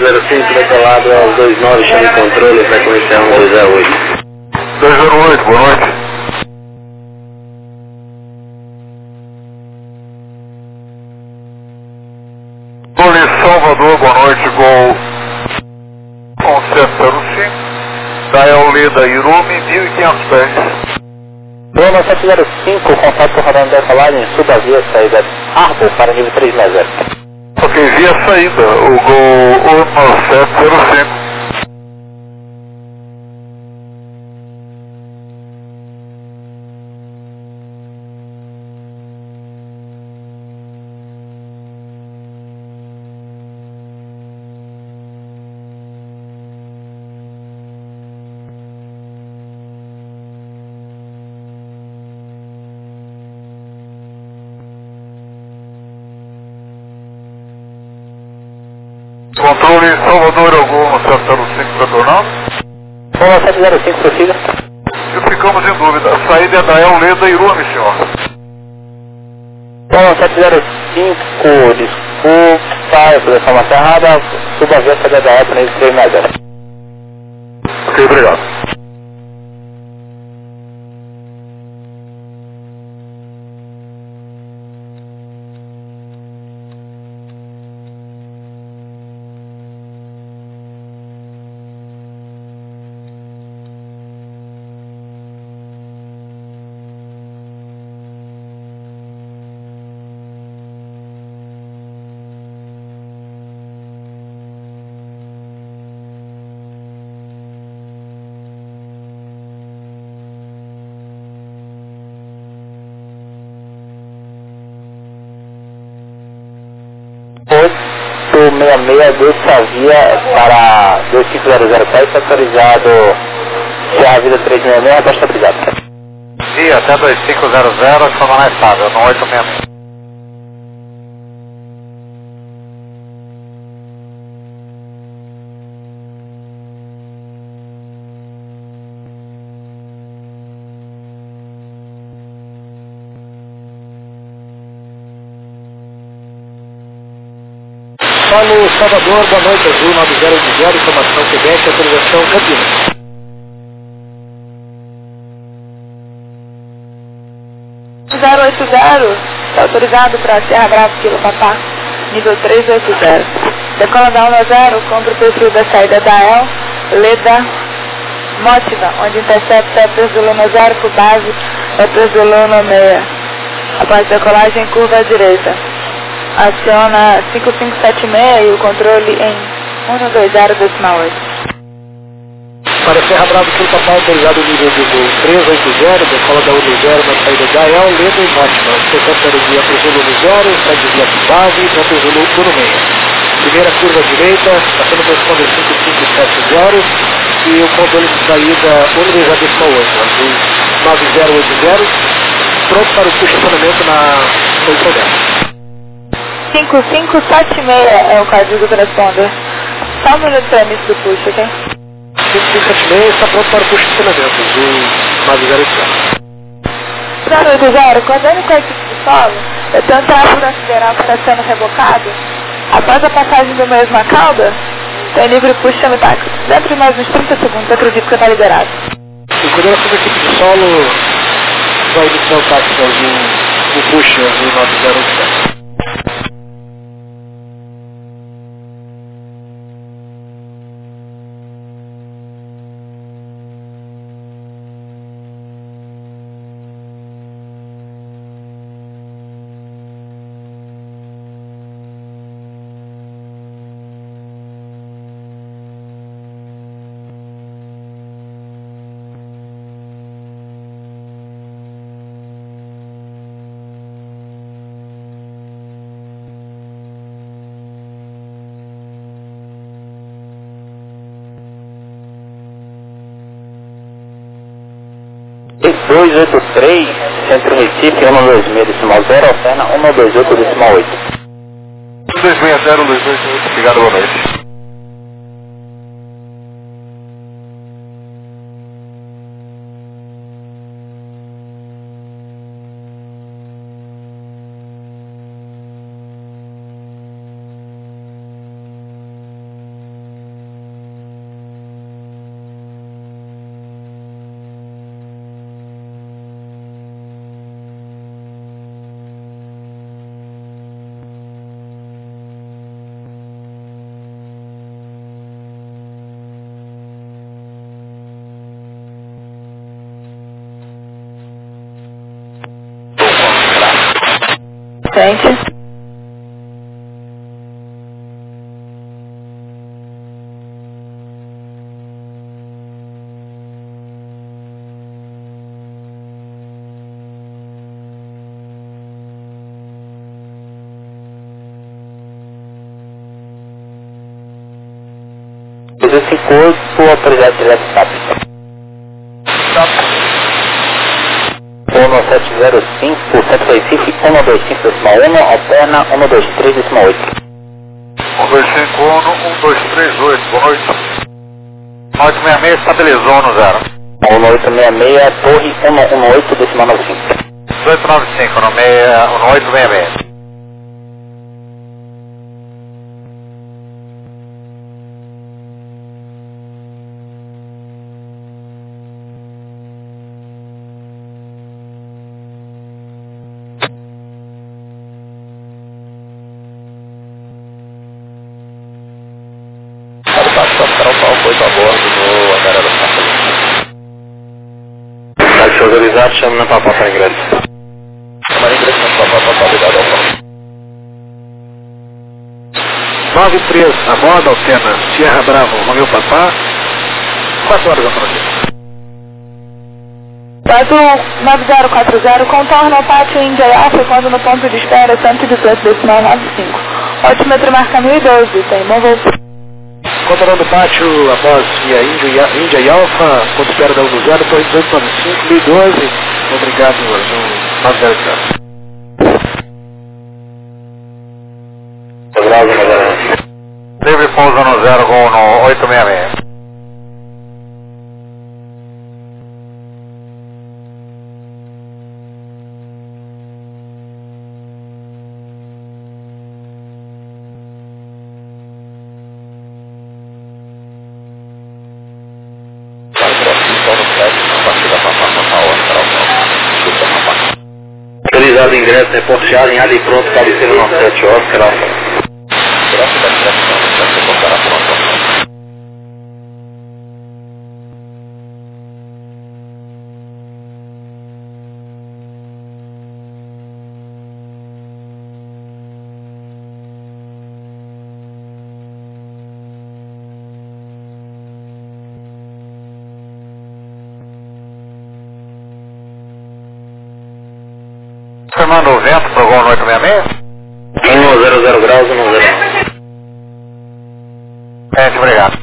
1705 decolado aos 29, chame controle, frequência 1208. 208, boa noite. Gol Salvador, boa noite, gol 1705, da Euleda Irume, 1500 pés. Gol 705, contato rodando decolagem, suba via saída Arbor para nível 360. Ok, via saída, o gol 1705. Controle Salvador, algum 705 retornando? Gol 705, prossiga. E ficamos em dúvida, a saída é da Euleda Irume, senhor. Gol 705, desculpa, eu fiz a informação errada, suba via saída da para nível 360. Ok, obrigado. Deixa via para 25007, autorizado Serra Vida 366, abaixo estabilizado. Via até 2500, só não é estável, no 866. Paulo Salvador, boa noite, Azul 9080, informação Quebec, autorização Campinas. Está autorizado para Serra Bravo, Kilo Papá, nível 380. Decola da 10, compra o perfil da saída da El, Leda, Mótiva, onde intercepta a Transilona 0 por base da Transilona 6. Após decolagem, curva à direita. Aciona 5576 e o controle em 120,8. Para Serra Bravo, Kilo Papá, autorizado o nível do voo 380, decola da 10 na saída da El, Leda e Mótima. Intercepta via Transilona 0, segue via por base, na Transilona 16. Primeira curva à direita, passando por responder 5570 e o controle de saída 120,8, azul 9080, pronto para o estacionamento na posição dela. 5576 é o código do transponder. Só um minuto para início do push, ok? 5576 está pronto para o estacionamento, azul 9080. 080, quando ele com a equipe de solo, eu tenho um tráfego acelerar para sendo rebocado. Após a passagem do mesma cauda, tem livre push chama táxi. Dentro de mais uns 30 segundos, acredito que está liberado. E quando ela for a equipe de solo, vai iniciar o táxi azul, o push azul 9080. E 283, Centro Recife, 126, decimal 0, alterna 128, decimal 8. 260, 228, obrigado, boa noite. frente. Esse corpo autorizado direto SAP. 1705, Centro Recife, 125.1, alterna 123.8. 1251, 1238, boa noite. 1866 estabilizou no 0. 1866, torre 118.95. 1895, no 1866. Autorizado, chama na papá para ingresso. Chamar ingresso na papá para ligado ao plano. 93, a moda altena Sierra Bravo, Romeu Papá, 4 horas da frente. 49040, contorna o pátio Índia e Alfa quando no ponto de espera 118,95. Altímetro marca 1012, tem bom voo. Controlando o pátio após via Índia e Alfa, ponto de espera da 10, torre 1895, 1012, obrigado, Azul 900. Livre pousa no 0 Gol no 866. Autorizado ingresso, reporteado em área e pronto, cabeceira 97, Oscar Alfa. Você manda o vento pro Gol no 866? 100 graus, 10. Gente, obrigado.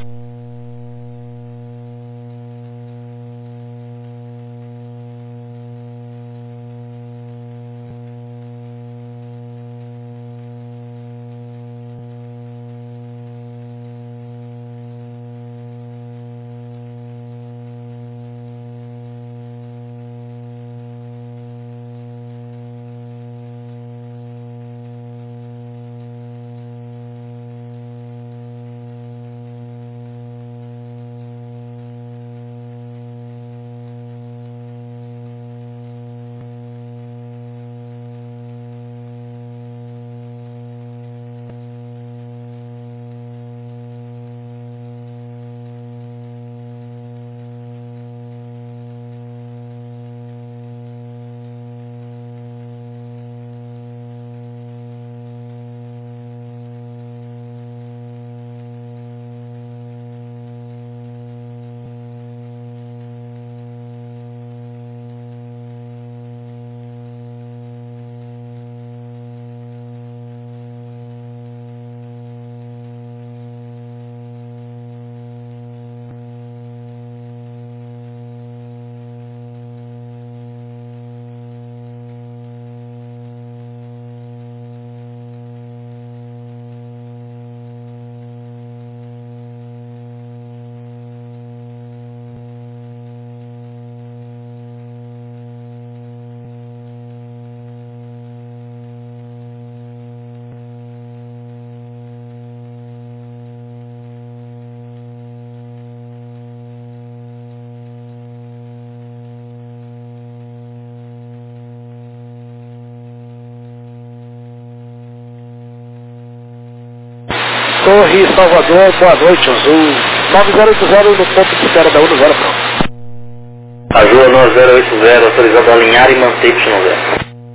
Torre Salvador, boa noite, Azul 9080 no ponto de espera da 10, pronto. Azul 9080, autorizado a alinhar e manter Y0.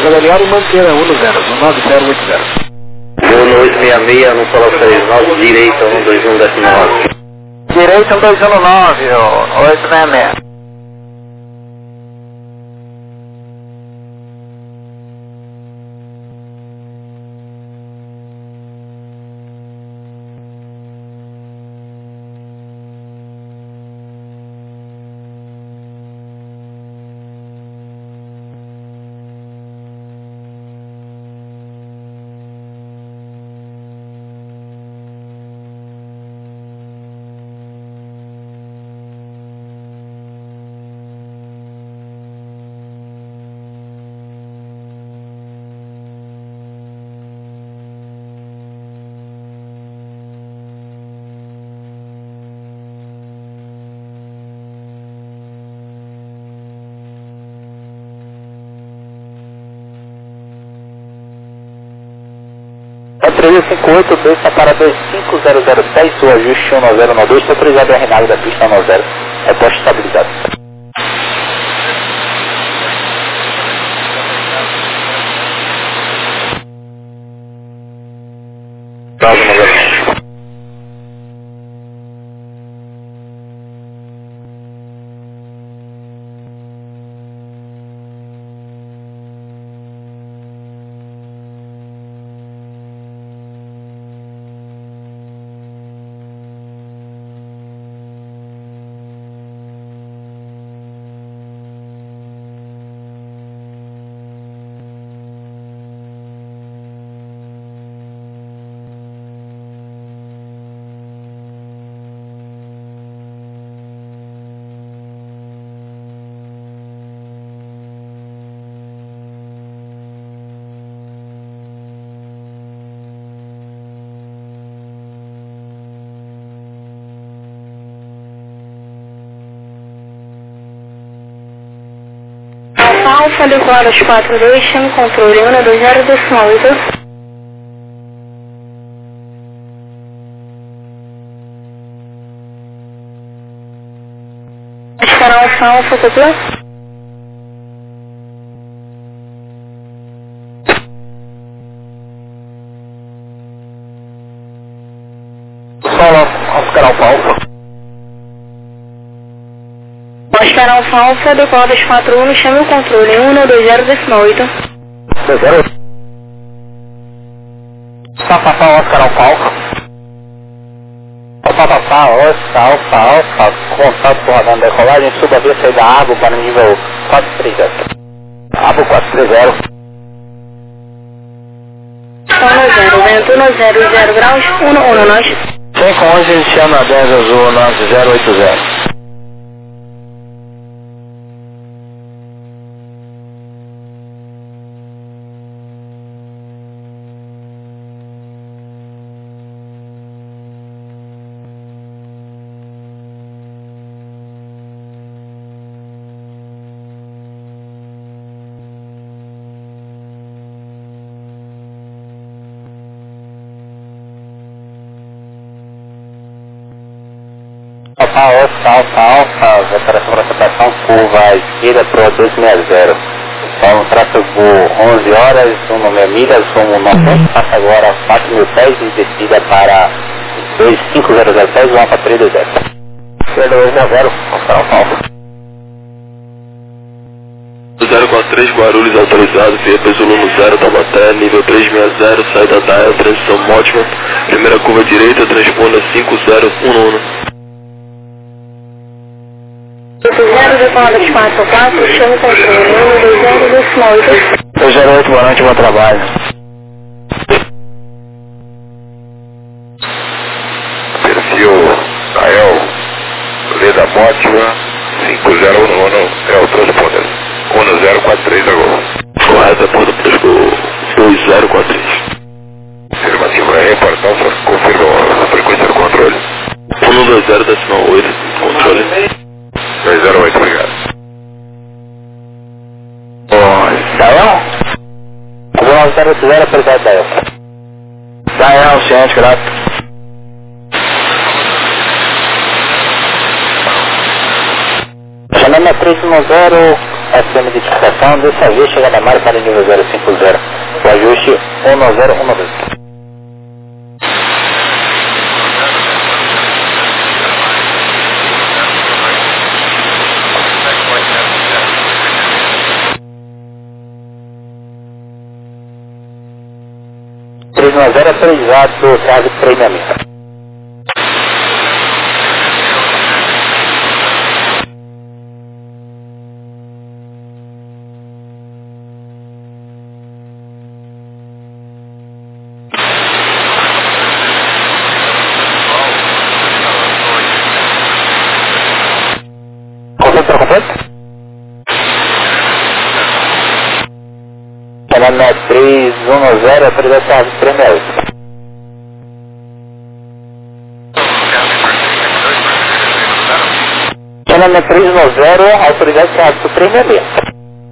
Depois avaliar e manter a 1 no 0, no 9080. Vou no 866, no solo 69, direita 121 décimo 9. Direita 1219, 866. É 358, desça para 25007, o ajuste 1092, está autorizado a renagem da pista 10, é posto estabilizado. Prazo 90. Alfa, adequadas 42, chame controle 120 decimal 8. Esperar Alfa, copiou? Solo, Oscar Alfa. Oscar Alfa, adequadas 41, chame o controle 120 decimal 8. 20. Papapá, Oscar Alfa. Papapá, Oscar Alfa, contato com a rodando decolagem, suba a via saída da água para nível 430. Água 430. 10, vento 0 graus, 1 nós. 511, chama 10 azul 9080. Alfa, operação para separação, curva à esquerda para 260. Então, tráfego 11 horas, 1 milhas, 1 passa agora 4.000 pés e descida para 25000 pés, 1 para 320. 260, Oscar Alfa. 043 Guarulhos autorizado, via Zulu no 0, Taubaté, nível 360, saída da transição Mótima, primeira curva direita, transponda 5011. 0 decoradas 44, chame controle 120 decimal 8. 208, boa noite, bom trabalho. Perfil Nael, Leda Mótima, 5011, é o transponder. 1043 agora. Correto, aponta para o 2043. Afirmativo, é reportão, só confirma a frequência do controle. 120 decimal 8, controle. 208, obrigado. Dael? Como nós estamos fizeram, obrigado, Dael. Dael, ciente, grato. Chamando a 310, SM de identificação, dessa vez chegada a mar para o nível 050. O ajuste 1012. 310 autorizado, caso treinamento. Completo? Canal 310, autorizado, caso treinamento. Canal 310, autorizado, caso treinamento.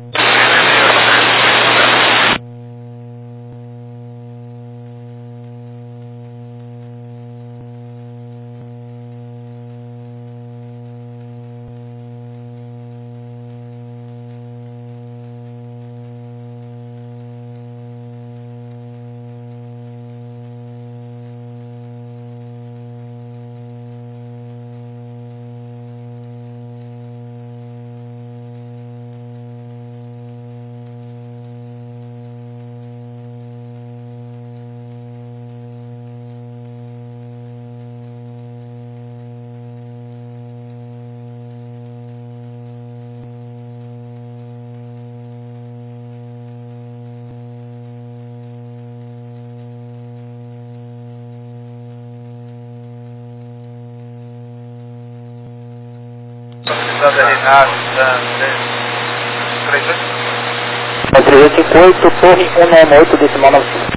É 358, torre 198, decimal 95.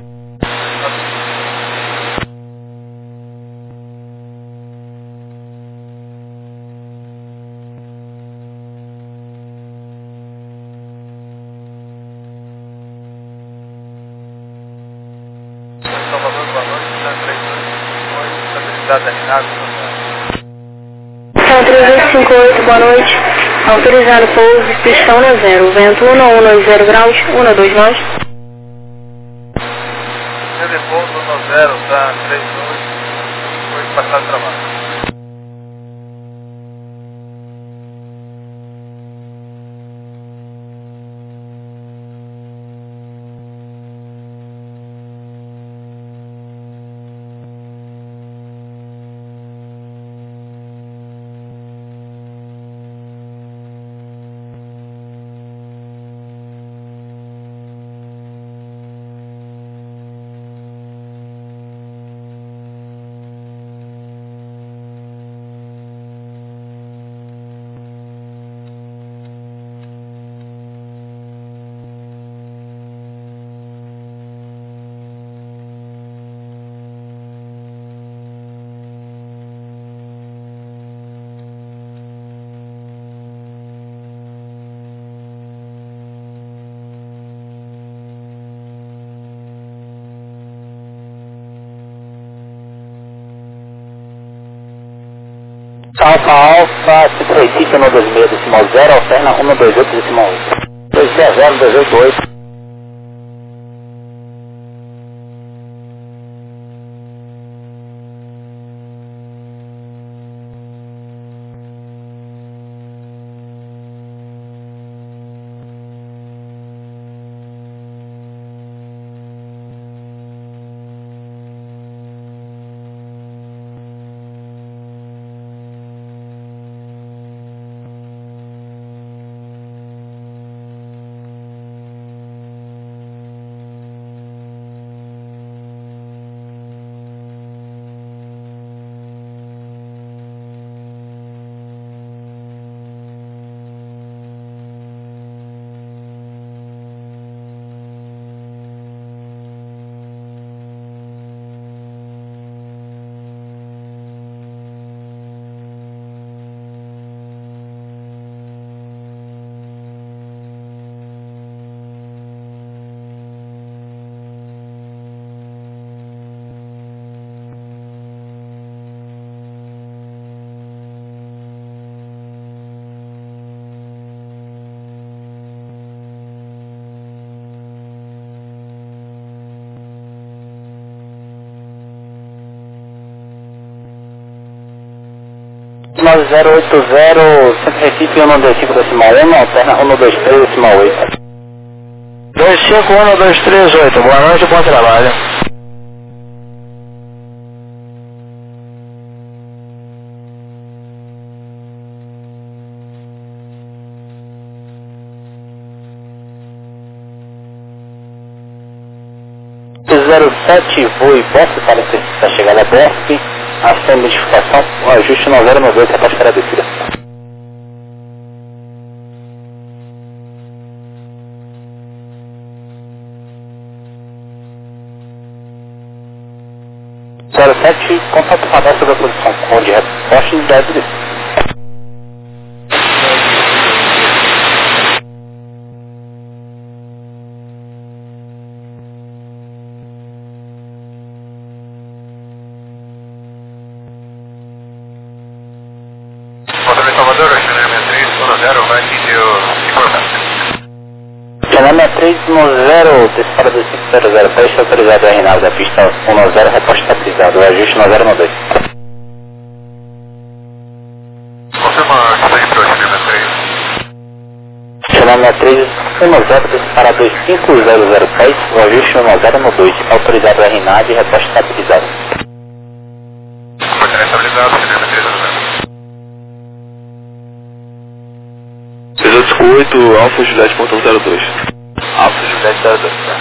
Salvador, boa noite, 328, estabilidade alinhada. 3858, boa noite. Autorizado pouso, pistão no zero. Vento 1190 graus, 12 nós. Telefone 10, tá? 38, foi passado trabalho. Alfa Alfa, Citra Recife 126, decimal 0, alterna 128, decimal 8. 260, 288. 9080, Centro Recife, 125.1, alterna 123.8. 251-238, boa noite, bom trabalho. Zero 07, voo e Bosque, para a chegada a Bosque, ação de modificação, o ajuste 9092, que é para esperar a descida. Zero 07, contato radar sobre a posição Conde, resposta de 10 descida. Canal 310, dispara do 500, peste autorizado RNAV da pista 10, reposto estabilizado, o ajuste 9092. Confirma que segue para o Canal 310, dispara 25000 pés, o ajuste 1092, autorizado RNAV, reposto estabilizado. Pode estabilizado, cinema 308, Alfa Juliette, ponto 02. Alfa Juliette 02, tá?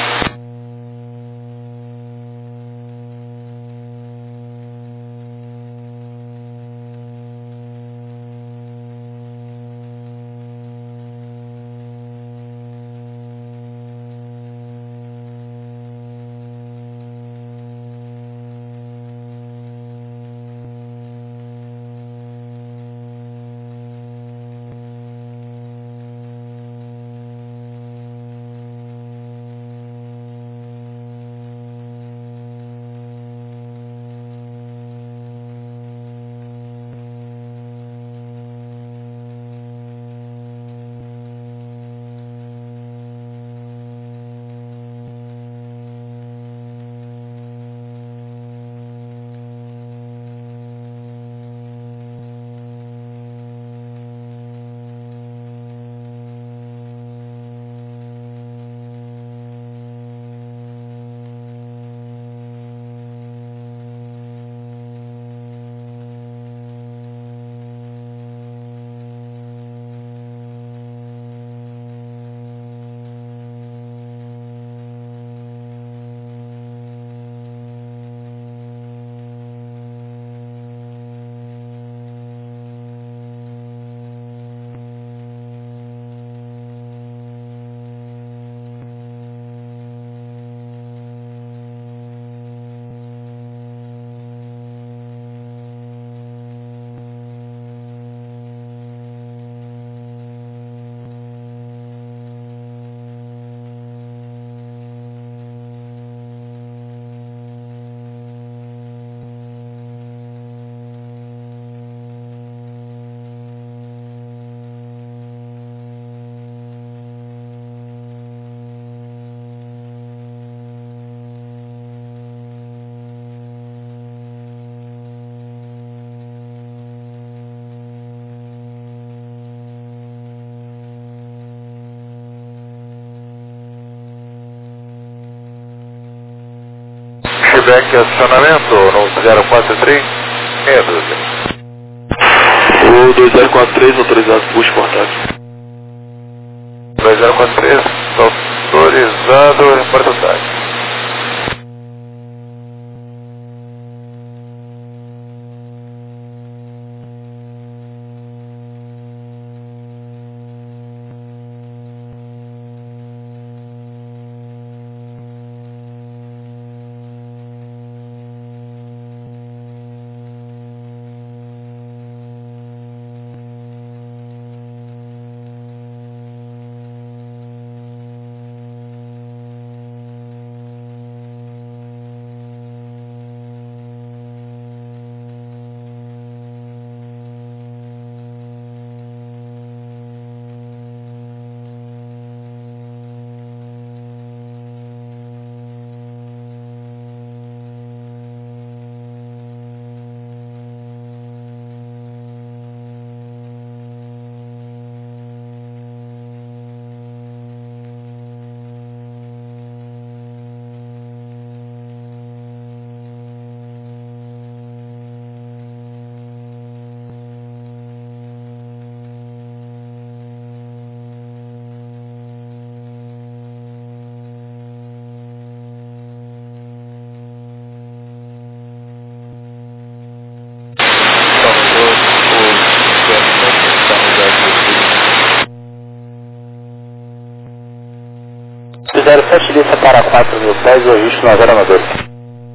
Feedback acionamento no 043, meia dúzia. O 2043, autorizado push portátil. 2043, autorizado em portátil. 7 lista para 4.000 pés, o registro 902.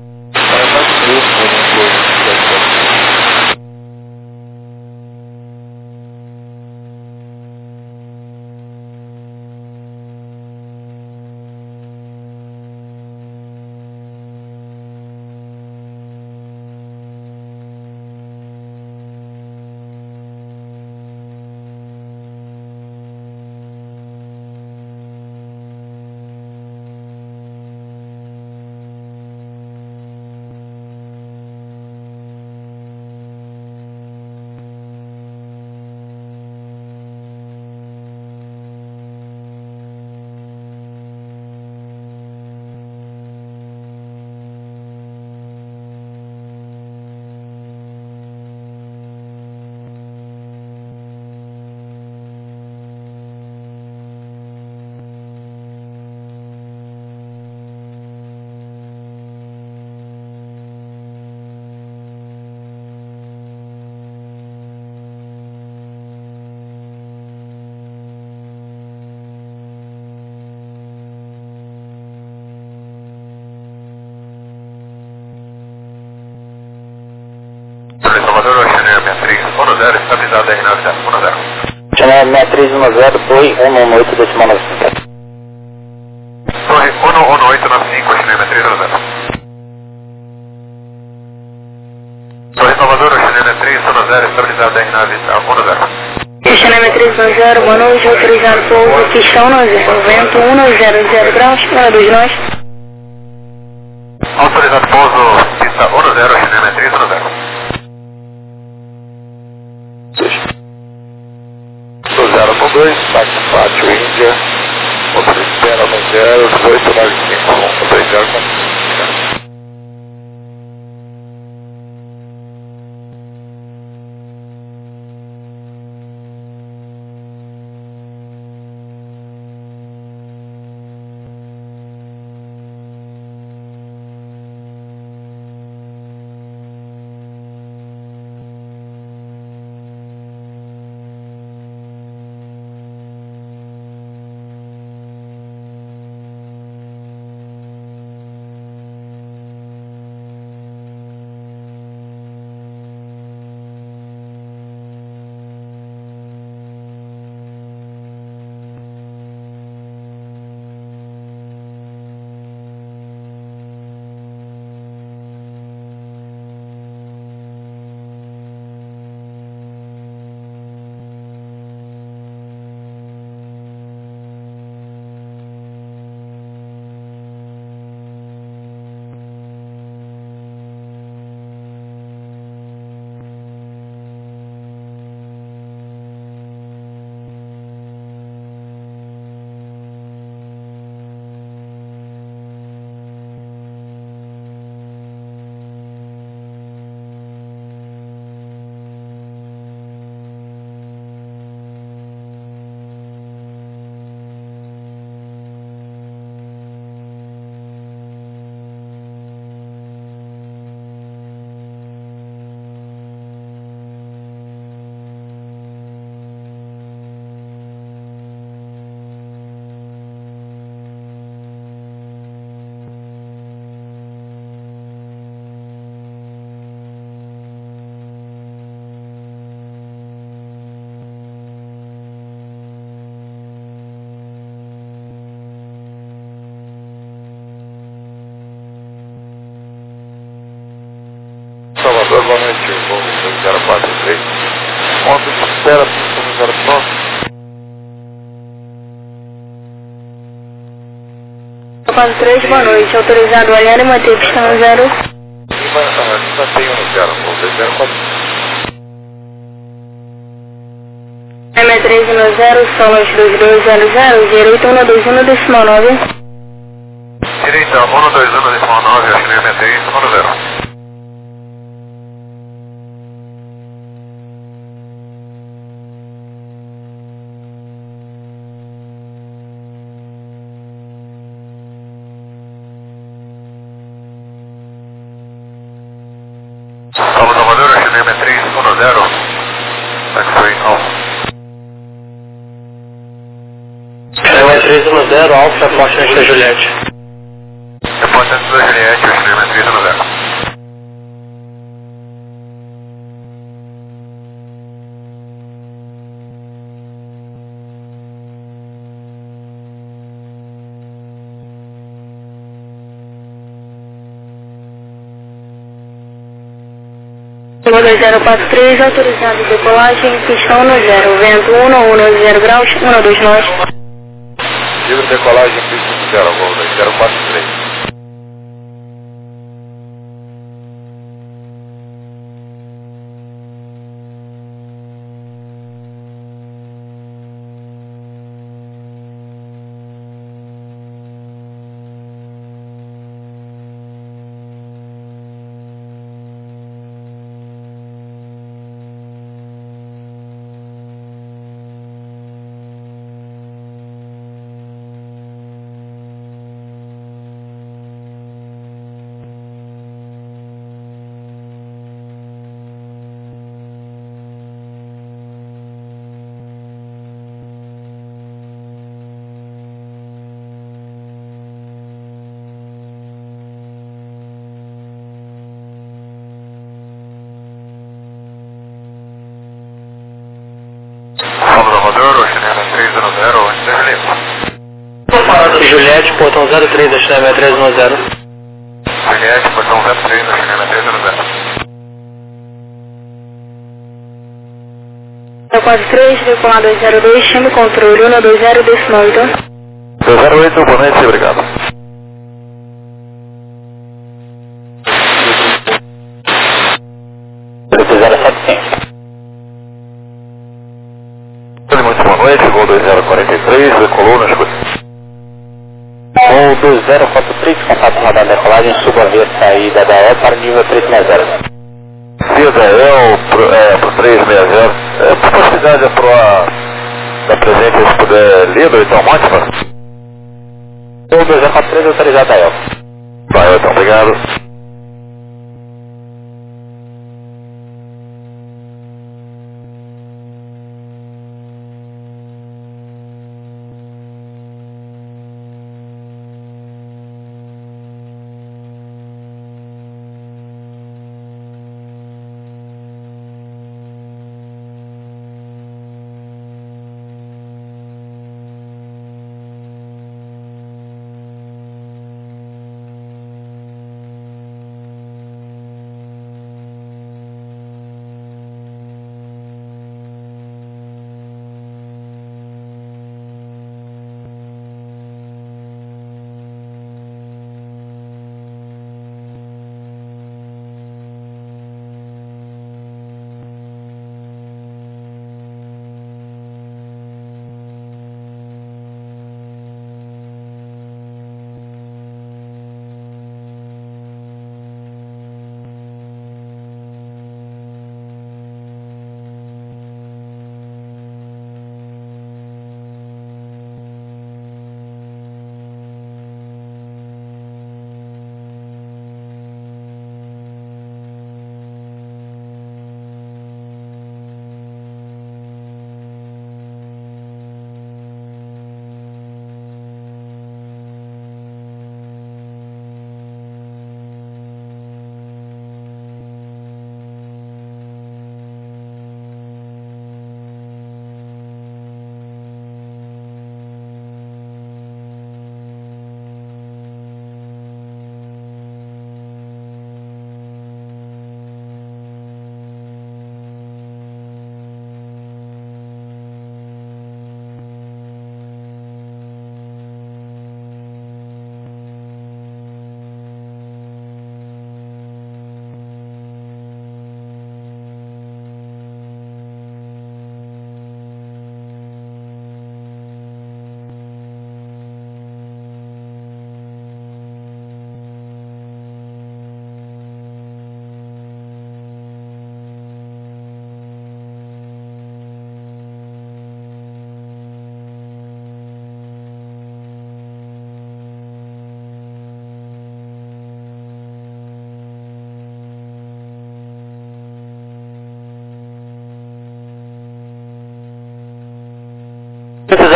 Salvador, Chanel 6310, estabilizado aí na 10. Chanel 6310, Torre 118, decimal 95. Torre 11895, Chanel 6310. Torre Salvador, Chanel 6310, estabilizado aí na 10. Chanel 310, boa noite, autorizado pouso, pistão no zero, vento 100 graus, 12 nós. Autorizado pouso, pista 10, Chanel 310. 012, pátio Índia, motor espera no 0895, motor espera Salvador, boa noite, voo 043. Ponto de espera, pista 09. 43, boa noite, autorizado olhar e manter pista no 0. Mantenho no 0, voo 04. M13 no 0, solos 2200, direita 121 decimal 9. Direita 121 decimal 9, acho que M13, no 0. Salvador, Chanel 310, taxi on. Chanel 310, 0, Alfa, reporte antes da Juliette. Reporte antes da Juliette, o escrevimento 3090. Lima 2043, autorizado decolagem, pistão no 0, vento 110 graus, 12 nós. Livre decolagem, pista no 0, voo 2043. Vamos Amador, Oceana 310, onde deve ler? Juliette, portão 03, Oceana 310. Juliette, portão 03, Oceana 310. 43, decolar 202, chame controle 120, decimal 8. 208, boa noite, obrigado. Muito boa noite, voo 2043, decolou na escuta. Voo 2043, contato radar decolagem, suba a via saída da E para nível 360. Via da EL pro 360, por possibilidade da presente, se puder ler, então, ótimo. Voo 2043, autorizado da EL. Vai, então, obrigado.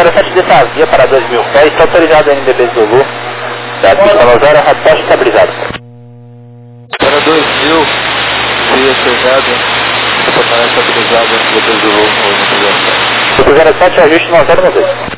07 dessa via para 2000 pés, está autorizado a NDB Zulu, da pista 0, rapaz estabilizado. Para 2000, via chegada, está estabilizado NDB Zulu, Grupo 07, ajuste 9092.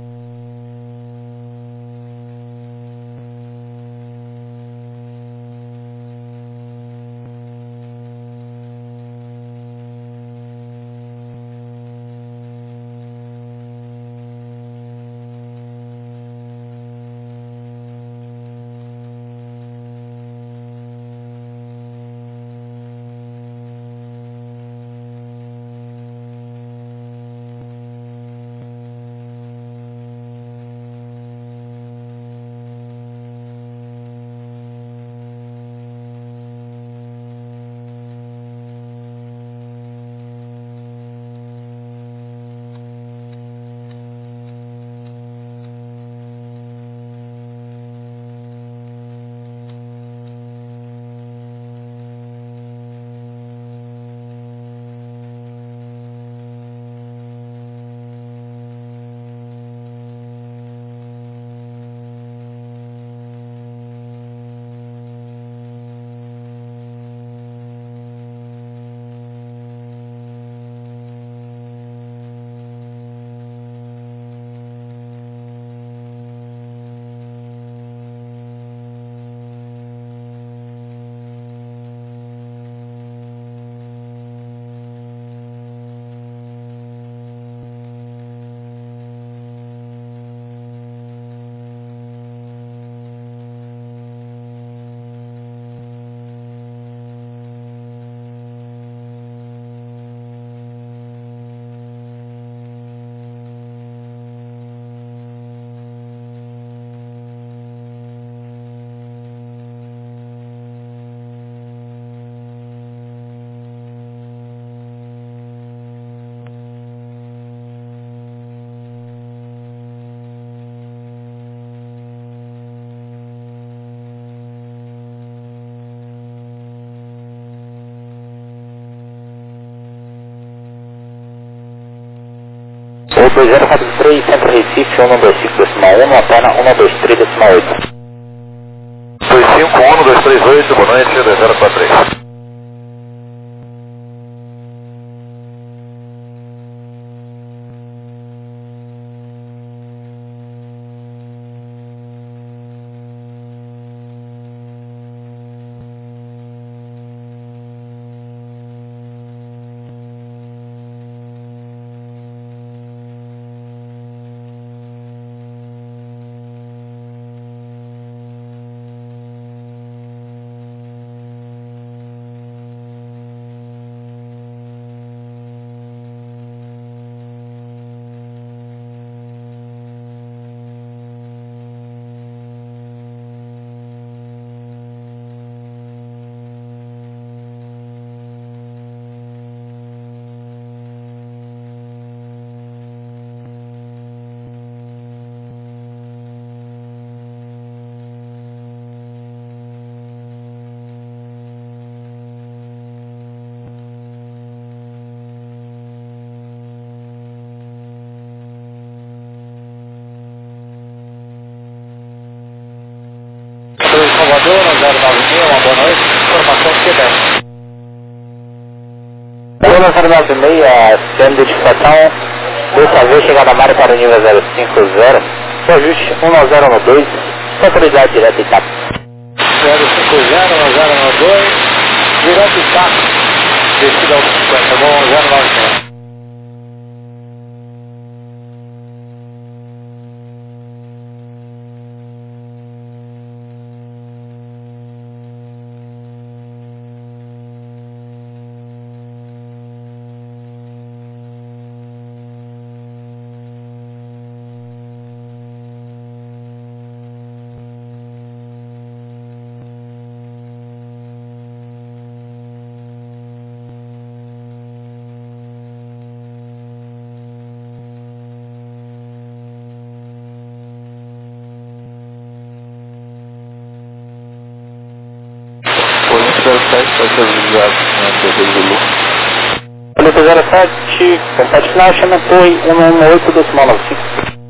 O 2043, Centro Recife, 125.1, Antena 123.8. 251-238, boa noite, 2043. Salvador, 096, uma boa noite, informação que der. Boa 096, sem identificação, dessa vez chegada a Mário para o nível 050, ajuste 1012, autoridade direta e TAP. 050, 1012, direto e TAP, descida ao 50, bom, 096. Polícia 07, combate final, chama Torre 118 do Small 95.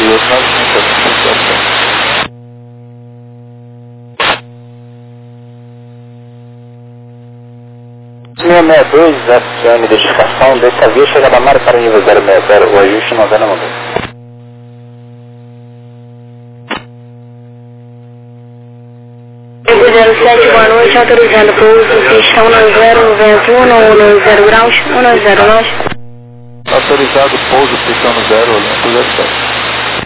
662 FM de identificação, dessa via chega da Mara para o nível 060, o ajuste não vai na mão. Ego 07, boa noite, autorizando pouso, pistão no 0, vento 110 graus, 110 nós. Autorizado pouso, pistão no 0, olhando 07.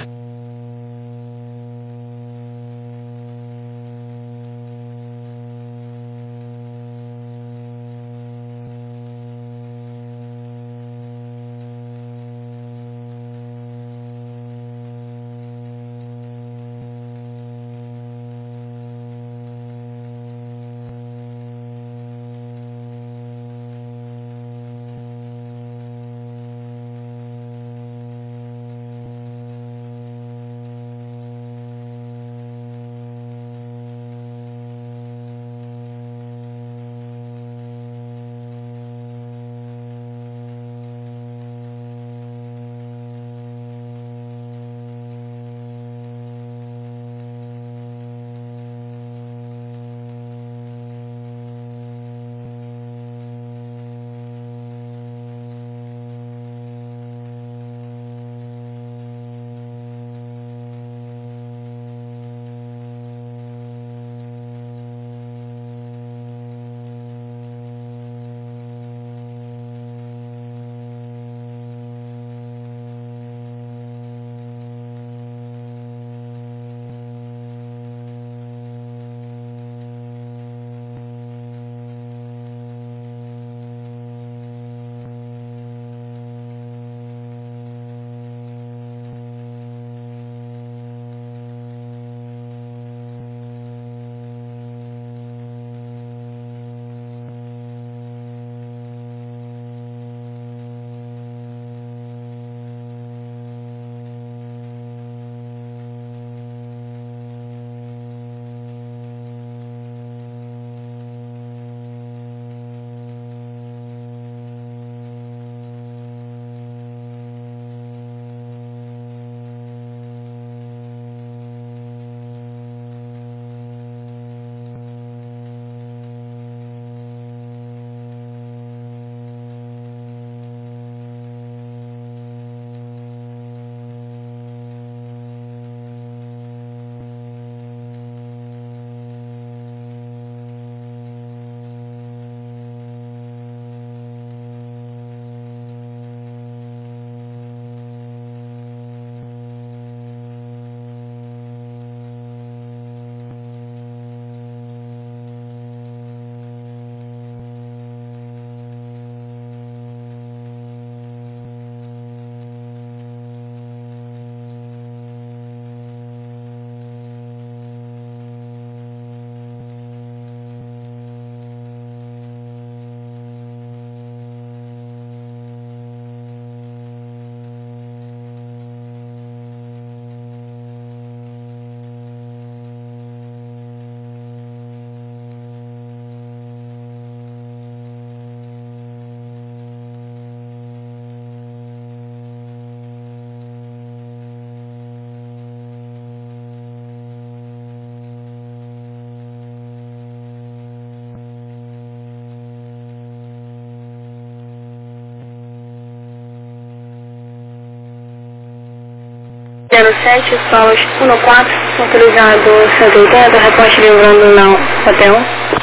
Zero 07, solos 14, autorizado 180, reposte lembrando não, hotel.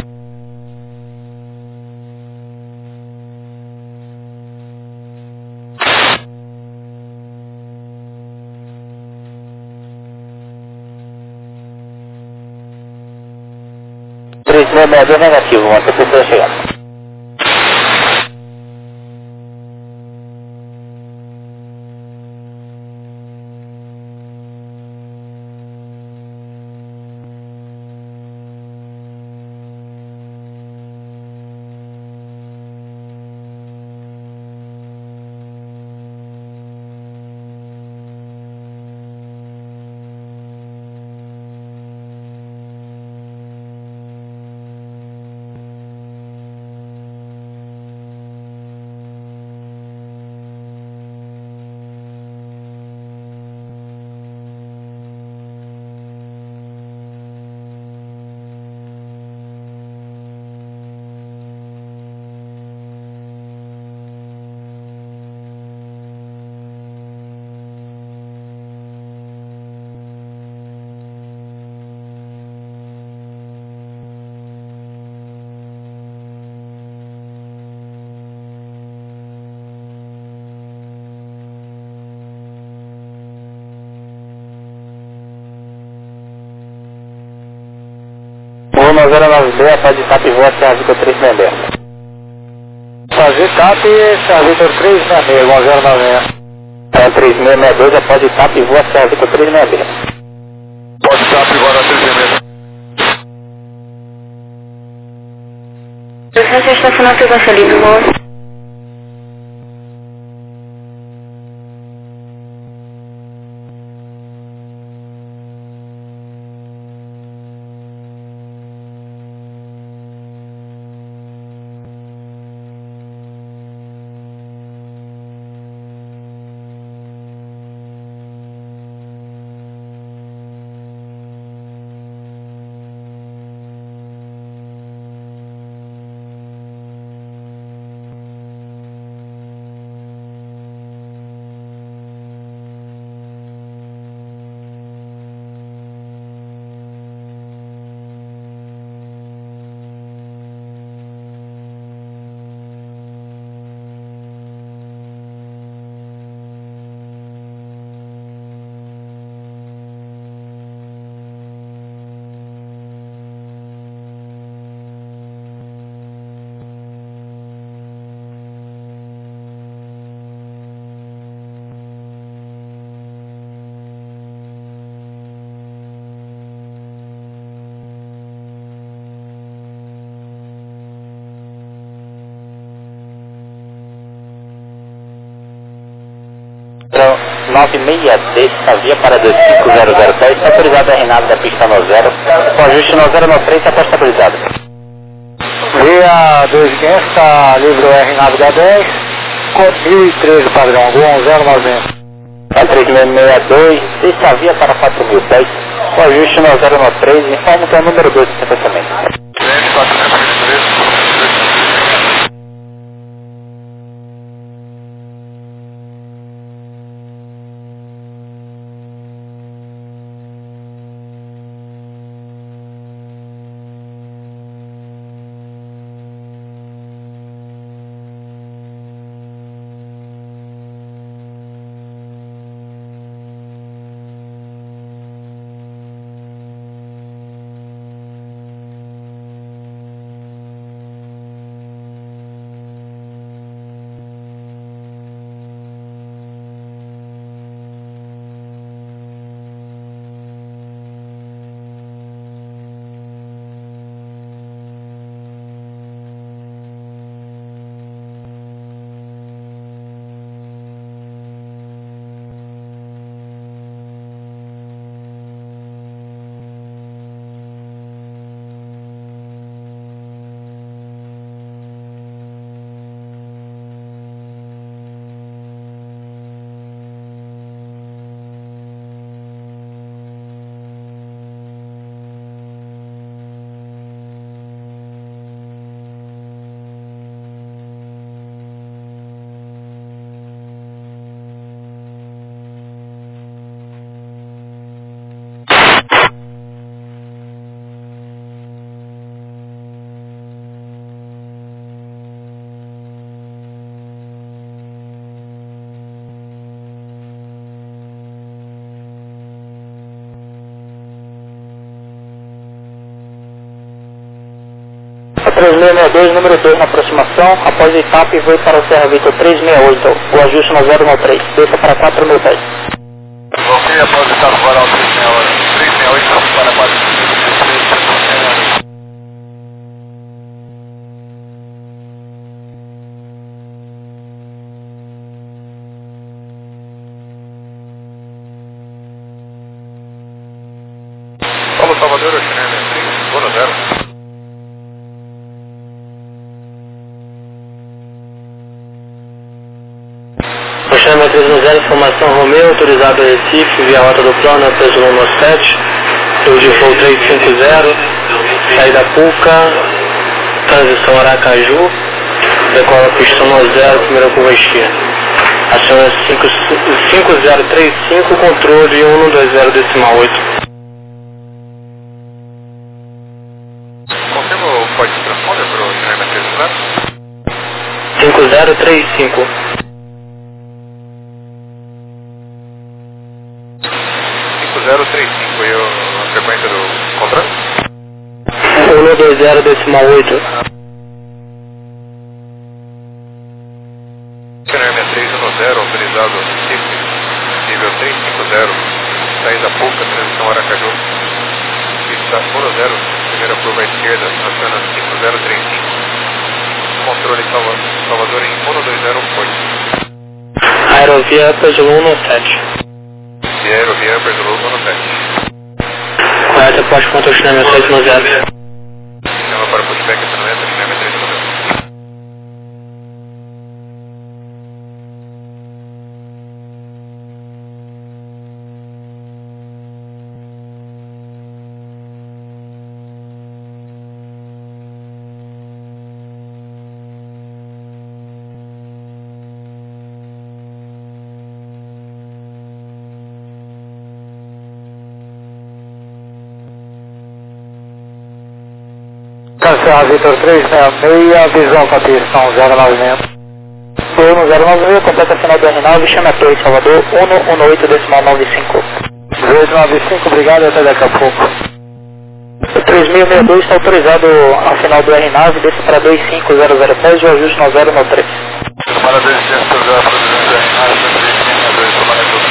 É negativo, mano, precisa chegar. 1096, pode TAP e voa Serra Vitor 366. Fazer TAP Serra Vitor 366, 1096. 3662, pode TAP e voa Serra Vitor 366. Pode TAP e voa na 366. Você está falando que você livre, voo. Então, 96D, a via para 25010, está autorizado a Renato da pista no 0, com ajuste no 0 no 3, está estabilizado. Via 2500, está livre o R navega 10, com 1013 padrão, Gol 1090. A 3662, sexta via para 4010, com ajuste no 0 no 3, informo que é o número 2 do sequenciamento. A 3662, número 2 na aproximação, após a etapa e voe para o Serra Vitor 368, o ajuste no 0 no 3, desça para 4010. Ok, após a etapa para o 368, para 4010. Vamos, Salvador, o Chinês, vou no 0. Chama 310, informação Romeu, autorizado a Recife, via rota do plano, peso 197, eu de voo 350, saída Puca, transição Aracaju, decola pistão no 0, primeira curva esquerda. Aciona 5035, controle 120,8. Confirma o código de transponder para o Chinês 310? 5035. 035 e a frequência do contrato? 120,8. Canal 6310, autorizado CIF, nível 350, saída pouca, transição Aracaju, pista 10, primeira curva à esquerda, aciona 5035, controle Salvador em 120.8. Aerovia Pesolum 17. E aerovia Pesolum 17. Correto, pode contar o China 6310. Chama para pushback acelerator, China 6310. Cancela Vitor 366, visão para pistão 096. Bruno 096, completa final do R9, chama a torre Salvador 118,95. 1895, obrigado, até daqui a pouco. O 3662 está autorizado a final do R9, desce para 25000 pés e o ajuste no 093. Para 200, para 200 R9, 3662, tomara tudo.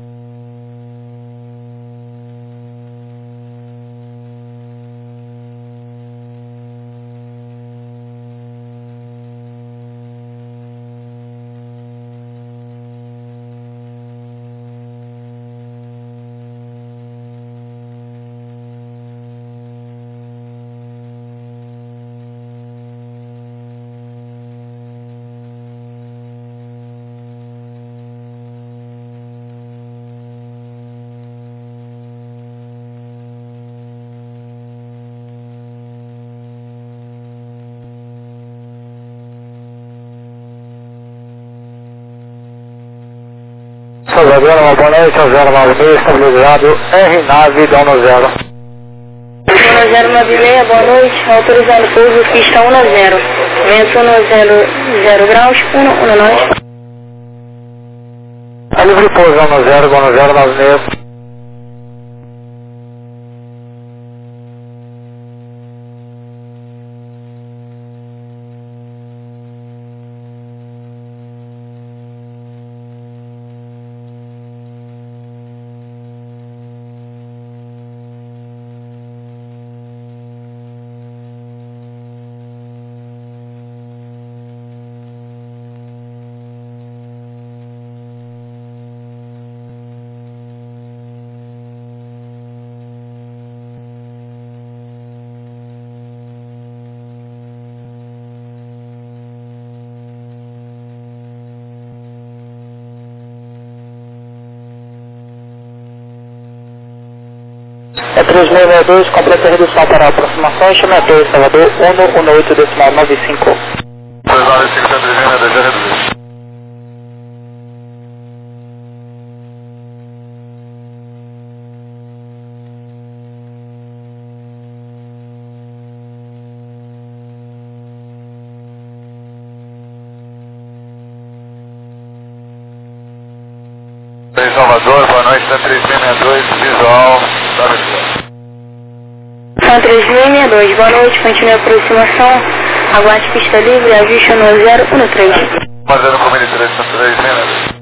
Salvador, uma boa noite, ao 096, estabilizado, R9, dono 0. Dono 096, boa noite, autorizado pouso, pista 10, vento 100 graus, 119. A livre pouso 10, dono 096. É 3662, completa a redução para a aproximação, chama a torre Salvador 118,95. 295, já reduziu. Em Salvador, boa noite, da 3662, visual, São 3662, boa noite, continue a aproximação, aguarde pista livre, ajuste no 013. Fazendo com 1003, são 3662.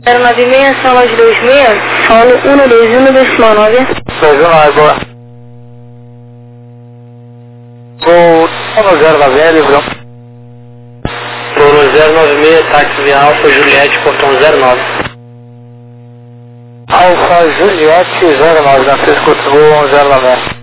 096, solo 26, solo 121 decimal 9. 219, boa. Gol 10 da velha, Livrão. Toro 096, táxi via Alfa Juliette, portão 09. Alfa Juliette 09, na Francisco Gol 1090.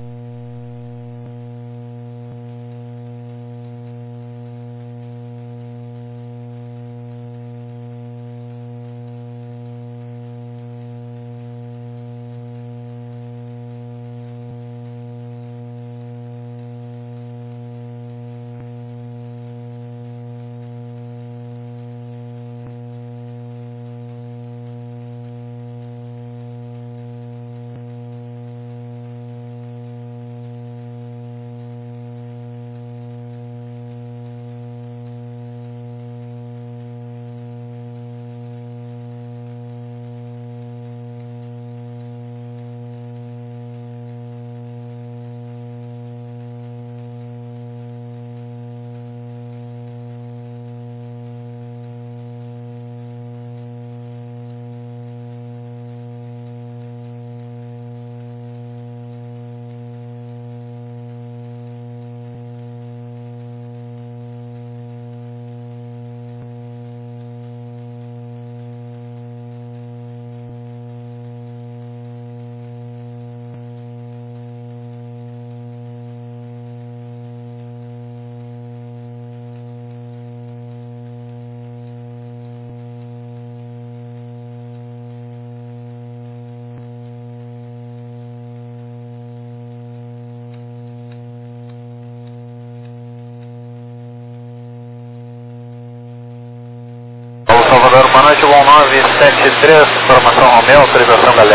Salvador, boa noite, voo 973, formação Romeu, autorização galera.